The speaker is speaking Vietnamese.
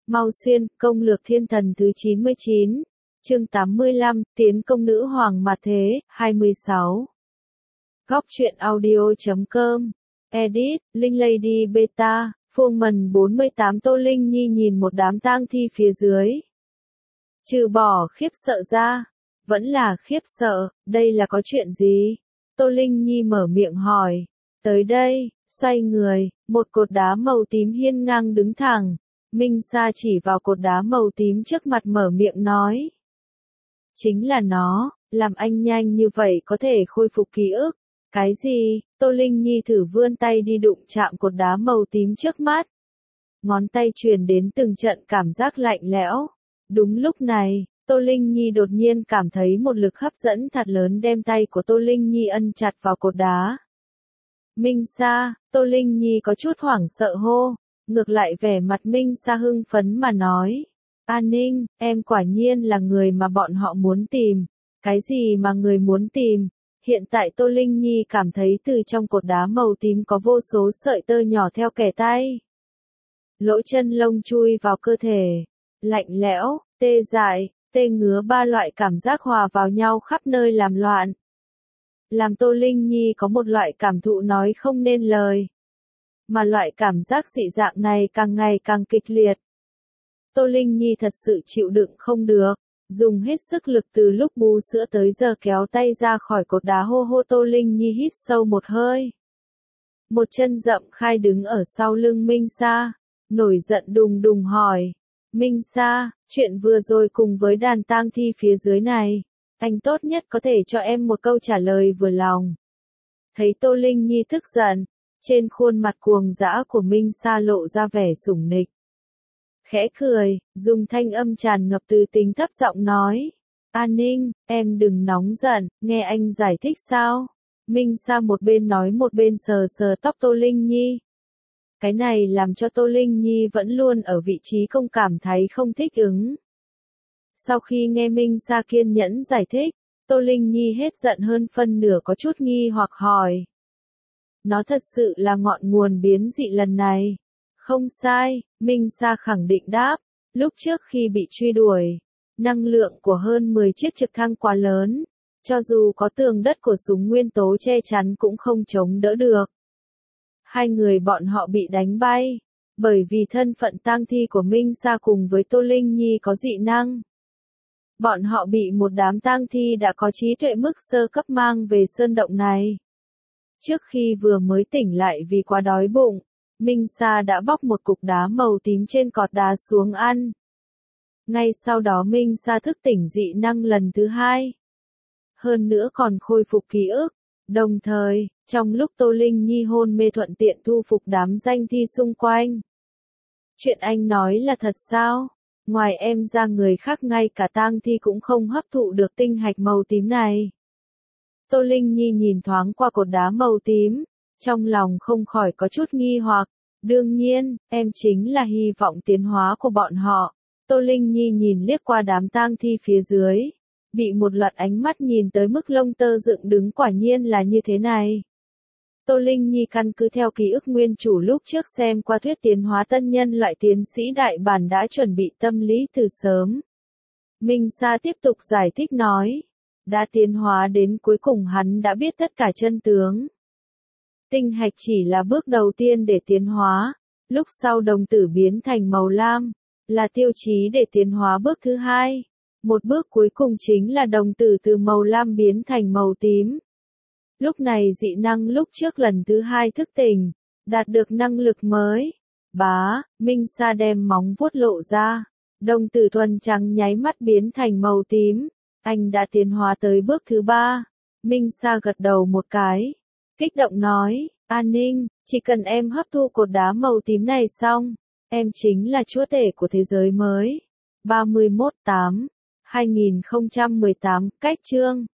Mau xuyên, công lược thiên thần thứ 99, chương 85, tiến công nữ hoàng mặt thế, 26. Góc truyện audio.com, edit, Linh Lady Beta, Fullman 48. Tô Linh Nhi nhìn một đám tang thi phía dưới. Trừ bỏ khiếp sợ ra, vẫn là khiếp sợ, đây là có chuyện gì? Tô Linh Nhi mở miệng hỏi. Tới đây, xoay người, một cột đá màu tím hiên ngang đứng thẳng. Minh Sa chỉ vào cột đá màu tím trước mặt mở miệng nói. Chính là nó, làm anh nhanh như vậy có thể khôi phục ký ức. Cái gì? Tô Linh Nhi thử vươn tay đi đụng chạm cột đá màu tím trước mắt. Ngón tay truyền đến từng trận cảm giác lạnh lẽo. Đúng lúc này, Tô Linh Nhi đột nhiên cảm thấy một lực hấp dẫn thật lớn đem tay của Tô Linh Nhi ân chặt vào cột đá. Minh Sa, Tô Linh Nhi có chút hoảng sợ hô. Ngược lại vẻ mặt Minh Sa hưng phấn mà nói. An Ninh, em quả nhiên là người mà bọn họ muốn tìm. Cái gì mà người muốn tìm? Hiện tại Tô Linh Nhi cảm thấy từ trong cột đá màu tím có vô số sợi tơ nhỏ theo kẻ tay. Lỗ chân lông chui vào cơ thể. Lạnh lẽo, tê dại, tê ngứa, ba loại cảm giác hòa vào nhau khắp nơi làm loạn. Làm Tô Linh Nhi có một loại cảm thụ nói không nên lời. Mà loại cảm giác dị dạng này càng ngày càng kịch liệt. Tô Linh Nhi thật sự chịu đựng không được, dùng hết sức lực từ lúc bú sữa tới giờ kéo tay ra khỏi cột đá hô hô. Tô Linh Nhi hít sâu một hơi. Một chân rậm khai đứng ở sau lưng Minh Sa, nổi giận đùng đùng hỏi. Minh Sa, chuyện vừa rồi cùng với đàn tang thi phía dưới này, anh tốt nhất có thể cho em một câu trả lời vừa lòng. Thấy Tô Linh Nhi tức giận, trên khuôn mặt cuồng dã của Minh Sa lộ ra vẻ sủng nịch. Khẽ cười, dùng thanh âm tràn ngập từ tính thấp giọng nói. An Ninh, em đừng nóng giận, nghe anh giải thích sao? Minh Sa một bên nói một bên sờ sờ tóc Tô Linh Nhi. Cái này làm cho Tô Linh Nhi vẫn luôn ở vị trí công cảm thấy không thích ứng. Sau khi nghe Minh Sa kiên nhẫn giải thích, Tô Linh Nhi hết giận hơn phân nửa có chút nghi hoặc hỏi. Nó thật sự là ngọn nguồn biến dị lần này. Không sai, Minh Sa khẳng định đáp. Lúc trước khi bị truy đuổi, năng lượng của hơn 10 chiếc trực thăng quá lớn. Cho dù có tường đất của súng nguyên tố che chắn cũng không chống đỡ được. Hai người bọn họ bị đánh bay. Bởi vì thân phận tang thi của Minh Sa cùng với Tô Linh Nhi có dị năng. Bọn họ bị một đám tang thi đã có trí tuệ mức sơ cấp mang về sơn động này. Trước khi vừa mới tỉnh lại vì quá đói bụng, Minh Sa đã bóc một cục đá màu tím trên cột đá xuống ăn. Ngay sau đó Minh Sa thức tỉnh dị năng lần thứ hai. Hơn nữa còn khôi phục ký ức. Đồng thời, trong lúc Tô Linh Nhi hôn mê thuận tiện thu phục đám danh thi xung quanh. Chuyện anh nói là thật sao? Ngoài em ra người khác ngay cả tang thi cũng không hấp thụ được tinh hạch màu tím này. Tô Linh Nhi nhìn thoáng qua cột đá màu tím, trong lòng không khỏi có chút nghi hoặc. Đương nhiên, em chính là hy vọng tiến hóa của bọn họ. Tô Linh Nhi nhìn liếc qua đám tang thi phía dưới, bị một loạt ánh mắt nhìn tới mức lông tơ dựng đứng, quả nhiên là như thế này. Tô Linh Nhi căn cứ theo ký ức nguyên chủ lúc trước xem qua thuyết tiến hóa tân nhân loại tiến sĩ đại bản đã chuẩn bị tâm lý từ sớm. Minh Sa tiếp tục giải thích nói. Đã tiến hóa đến cuối cùng hắn đã biết tất cả chân tướng. Tinh hạch chỉ là bước đầu tiên để tiến hóa, lúc sau đồng tử biến thành màu lam, là tiêu chí để tiến hóa bước thứ hai. Một bước cuối cùng chính là đồng tử từ màu lam biến thành màu tím. Lúc này dị năng lúc trước lần thứ hai thức tỉnh, đạt được năng lực mới. Bá, Minh Sa đem móng vuốt lộ ra, đồng tử thuần trắng nháy mắt biến thành màu tím. Anh đã tiến hóa tới bước thứ ba. Minh Sa gật đầu một cái. Kích động nói, An Ninh, chỉ cần em hấp thu cột đá màu tím này xong, em chính là chúa tể của thế giới mới. 31/8/2018, cách chương.